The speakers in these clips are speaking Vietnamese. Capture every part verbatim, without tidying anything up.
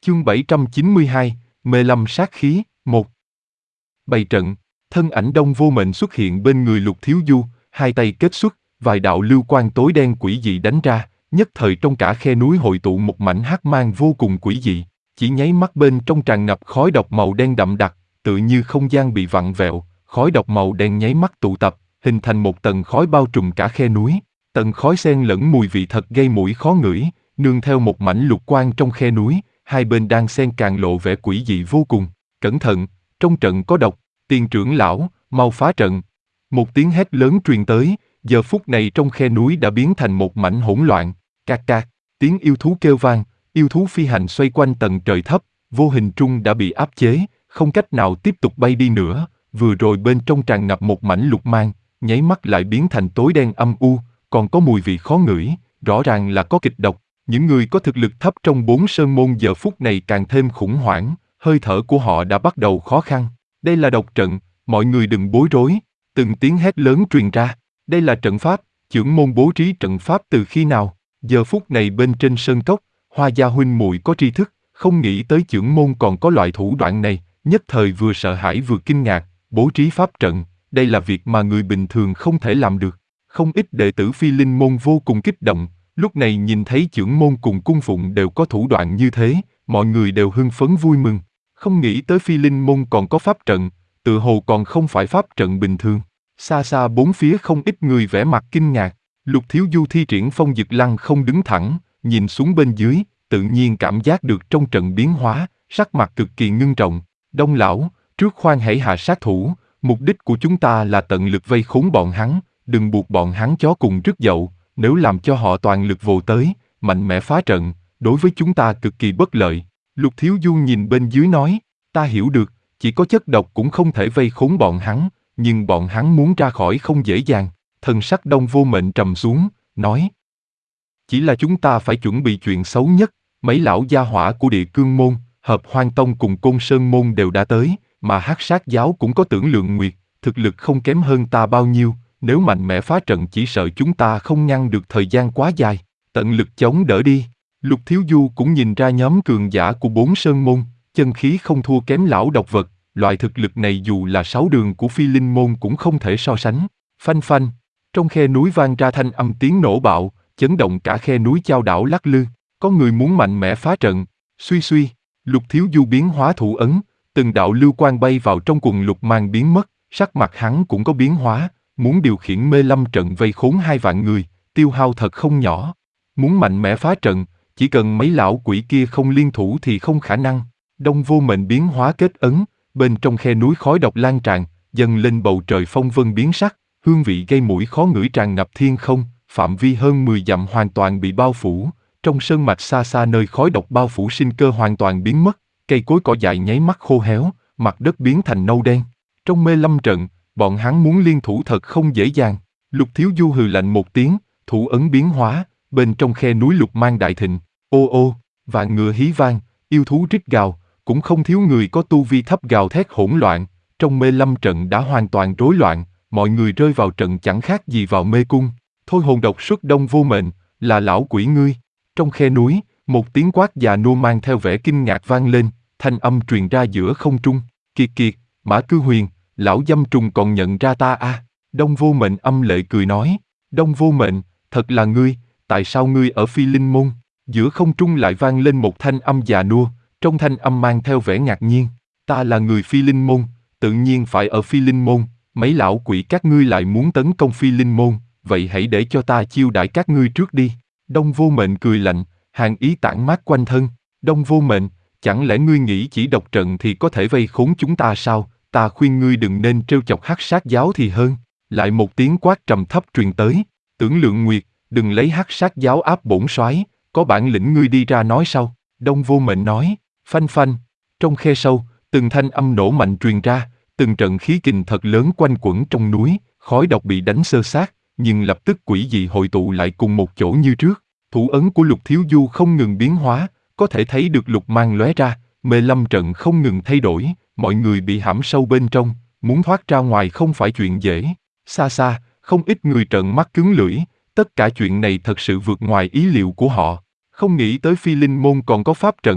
Chương bảy trăm chín mươi hai, mê lâm sát khí, một. Bày trận, thân ảnh Đông Vô Mệnh xuất hiện bên người Lục Thiếu Du, hai tay kết xuất, vài đạo lưu quang tối đen quỷ dị đánh ra, nhất thời trong cả khe núi hội tụ một mảnh hắc mang vô cùng quỷ dị, chỉ nháy mắt bên trong tràn ngập khói độc màu đen đậm đặc, tựa như không gian bị vặn vẹo, khói độc màu đen nháy mắt tụ tập, hình thành một tầng khói bao trùm cả khe núi, tầng khói xen lẫn mùi vị thật gây mũi khó ngửi, nương theo một mảnh lục quang trong khe núi, hai bên đang xen càng lộ vẻ quỷ dị vô cùng. Cẩn thận, trong trận có độc, Tiền trưởng lão, mau phá trận. Một tiếng hét lớn truyền tới, giờ phút này trong khe núi đã biến thành một mảnh hỗn loạn. Cạc cạc, tiếng yêu thú kêu vang, yêu thú phi hành xoay quanh tầng trời thấp, vô hình trung đã bị áp chế, không cách nào tiếp tục bay đi nữa. Vừa rồi bên trong tràn ngập một mảnh lục mang, nháy mắt lại biến thành tối đen âm u, còn có mùi vị khó ngửi, rõ ràng là có kịch độc. Những người có thực lực thấp trong bốn sơn môn giờ phút này càng thêm khủng hoảng, hơi thở của họ đã bắt đầu khó khăn. Đây là độc trận, mọi người đừng bối rối. Từng tiếng hét lớn truyền ra, đây là trận pháp, chưởng môn bố trí trận pháp từ khi nào? Giờ phút này bên trên sơn cốc, Hoa gia huynh muội có tri thức, không nghĩ tới chưởng môn còn có loại thủ đoạn này, nhất thời vừa sợ hãi vừa kinh ngạc. Bố trí pháp trận, đây là việc mà người bình thường không thể làm được. Không ít đệ tử Phi Linh môn vô cùng kích động, lúc này nhìn thấy chưởng môn cùng cung phụng đều có thủ đoạn như thế, mọi người đều hưng phấn vui mừng. Không nghĩ tới Phi Linh môn còn có pháp trận, tự hồ còn không phải pháp trận bình thường. Xa xa bốn phía không ít người vẻ mặt kinh ngạc. Lục Thiếu Du thi triển Phong Dực Lăng không đứng thẳng, nhìn xuống bên dưới, tự nhiên cảm giác được trong trận biến hóa, sắc mặt cực kỳ ngưng trọng. Đông lão, trước khoan hãy hạ sát thủ, mục đích của chúng ta là tận lực vây khốn bọn hắn, đừng buộc bọn hắn chó cùng rứt dậu, nếu làm cho họ toàn lực vồ tới, mạnh mẽ phá trận, đối với chúng ta cực kỳ bất lợi. Lục Thiếu Du nhìn bên dưới nói, ta hiểu được, chỉ có chất độc cũng không thể vây khốn bọn hắn, nhưng bọn hắn muốn ra khỏi không dễ dàng. Thần sắc Đông Vô Mệnh trầm xuống, nói, chỉ là chúng ta phải chuẩn bị chuyện xấu nhất. Mấy lão gia hỏa của Địa Cương môn, Hợp Hoan tông cùng Côn Sơn môn đều đã tới, mà Hắc Sát giáo cũng có Tưởng Lượng Nguyệt, thực lực không kém hơn ta bao nhiêu, nếu mạnh mẽ phá trận chỉ sợ chúng ta không ngăn được thời gian quá dài, tận lực chống đỡ đi. Lục Thiếu Du cũng nhìn ra nhóm cường giả của bốn sơn môn, chân khí không thua kém lão độc vật, loại thực lực này dù là sáu đường của Phi Linh môn cũng không thể so sánh. Phanh phanh, trong khe núi vang ra thanh âm tiếng nổ bạo, chấn động cả khe núi chao đảo lắc lư, có người muốn mạnh mẽ phá trận. Suy suy, Lục Thiếu Du biến hóa thủ ấn, từng đạo lưu quang bay vào trong quần lục mang biến mất, sắc mặt hắn cũng có biến hóa, muốn điều khiển mê lâm trận vây khốn hai vạn người, tiêu hao thật không nhỏ. Muốn mạnh mẽ phá trận, chỉ cần mấy lão quỷ kia không liên thủ thì không khả năng. Đông Vô Mệnh biến hóa kết ấn, bên trong khe núi khói độc lan tràn, dần lên bầu trời phong vân biến sắc, hương vị gây mũi khó ngửi tràn ngập thiên không, phạm vi hơn mười dặm hoàn toàn bị bao phủ. Trong sơn mạch xa xa nơi khói độc bao phủ sinh cơ hoàn toàn biến mất, cây cối cỏ dại nháy mắt khô héo, mặt đất biến thành nâu đen. Trong mê lâm trận, bọn hắn muốn liên thủ thật không dễ dàng. Lục Thiếu Du hừ lạnh một tiếng, thủ ấn biến hóa, bên trong khe núi lục mang đại thịnh, ô ô, vạn ngựa hí vang, yêu thú rít gào, cũng không thiếu người có tu vi thấp gào thét hỗn loạn. Trong mê lâm trận đã hoàn toàn rối loạn, mọi người rơi vào trận chẳng khác gì vào mê cung. Thôi hồn độc xuất Đông Vô Mệnh, là lão quỷ ngươi. Trong khe núi, một tiếng quát già nua mang theo vẻ kinh ngạc vang lên, thanh âm truyền ra giữa không trung. Kiệt kiệt, Mã Cư Huyền, lão dâm trùng còn nhận ra ta à? Đông Vô Mệnh âm lệ cười nói, Đông Vô Mệnh, thật là ngươi, tại sao ngươi ở Phi Linh môn? Giữa không trung lại vang lên một thanh âm già nua, trong thanh âm mang theo vẻ ngạc nhiên. Ta là người Phi Linh môn, tự nhiên phải ở Phi Linh môn, mấy lão quỷ các ngươi lại muốn tấn công Phi Linh môn, vậy hãy để cho ta chiêu đãi các ngươi trước đi. Đông Vô Mệnh cười lạnh, hàn ý tản mát quanh thân. Đông Vô Mệnh, chẳng lẽ ngươi nghĩ chỉ độc trận thì có thể vây khốn chúng ta sao? Ta khuyên ngươi đừng nên trêu chọc Hắc Sát giáo thì hơn. Lại một tiếng quát trầm thấp truyền tới, Tưởng Lượng Nguyệt, đừng lấy Hắc Sát giáo áp bổn soái, có bản lĩnh ngươi đi ra nói sau. Đông Vô Mệnh nói, phanh phanh, trong khe sâu, từng thanh âm nổ mạnh truyền ra, từng trận khí kình thật lớn quanh quẩn trong núi, khói độc bị đánh xơ xác, nhưng lập tức quỷ dị hội tụ lại cùng một chỗ như trước. Thủ ấn của Lục Thiếu Du không ngừng biến hóa, có thể thấy được lục mang lóe ra, mê lâm trận không ngừng thay đổi, mọi người bị hãm sâu bên trong, muốn thoát ra ngoài không phải chuyện dễ. Xa xa, không ít người trợn mắt cứng lưỡi, tất cả chuyện này thật sự vượt ngoài ý liệu của họ. Không nghĩ tới Phi Linh môn còn có pháp trận.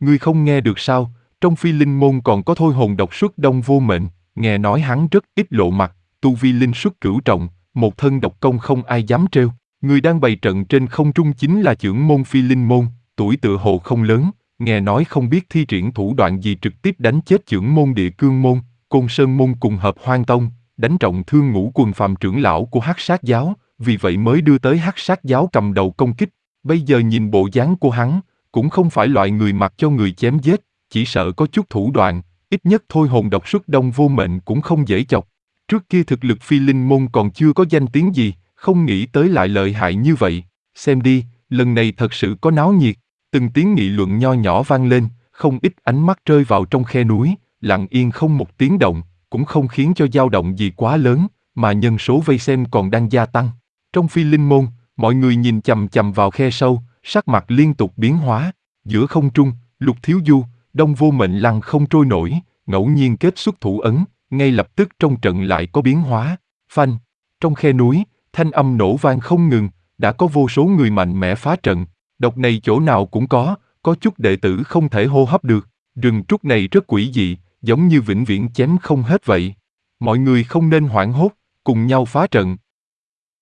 Ngươi không nghe được sao, trong phi linh môn còn có thôi hồn độc xuất đông vô mệnh, nghe nói hắn rất ít lộ mặt, tu vi linh xuất cửu trọng, một thân độc công không ai dám trêu. Người đang bày trận trên không trung chính là chưởng môn phi linh môn, tuổi tựa hồ không lớn, nghe nói không biết thi triển thủ đoạn gì trực tiếp đánh chết chưởng môn địa cương môn, côn sơn môn cùng hợp hoang tông, đánh trọng thương ngũ quần phàm trưởng lão của hắc sát giáo, vì vậy mới đưa tới hắc sát giáo cầm đầu công kích. Bây giờ nhìn bộ dáng của hắn, cũng không phải loại người mặc cho người chém giết, chỉ sợ có chút thủ đoạn, ít nhất thôi hồn độc xuất đông vô mệnh cũng không dễ chọc. Trước kia thực lực phi linh môn còn chưa có danh tiếng gì, không nghĩ tới lại lợi hại như vậy. Xem đi, lần này thật sự có náo nhiệt. Từng tiếng nghị luận nho nhỏ vang lên, không ít ánh mắt rơi vào trong khe núi, lặng yên không một tiếng động, cũng không khiến cho dao động gì quá lớn, mà nhân số vây xem còn đang gia tăng. Trong phi linh môn, mọi người nhìn chằm chằm vào khe sâu, sắc mặt liên tục biến hóa. Giữa không trung, Lục Thiếu Du, Đông Vô Mệnh lăn không trôi nổi, ngẫu nhiên kết xuất thủ ấn, ngay lập tức trong trận lại có biến hóa. Phanh, trong khe núi, thanh âm nổ vang không ngừng, đã có vô số người mạnh mẽ phá trận. Độc này chỗ nào cũng có, có chút đệ tử không thể hô hấp được. Rừng trúc này rất quỷ dị, giống như vĩnh viễn chém không hết vậy. Mọi người không nên hoảng hốt, cùng nhau phá trận,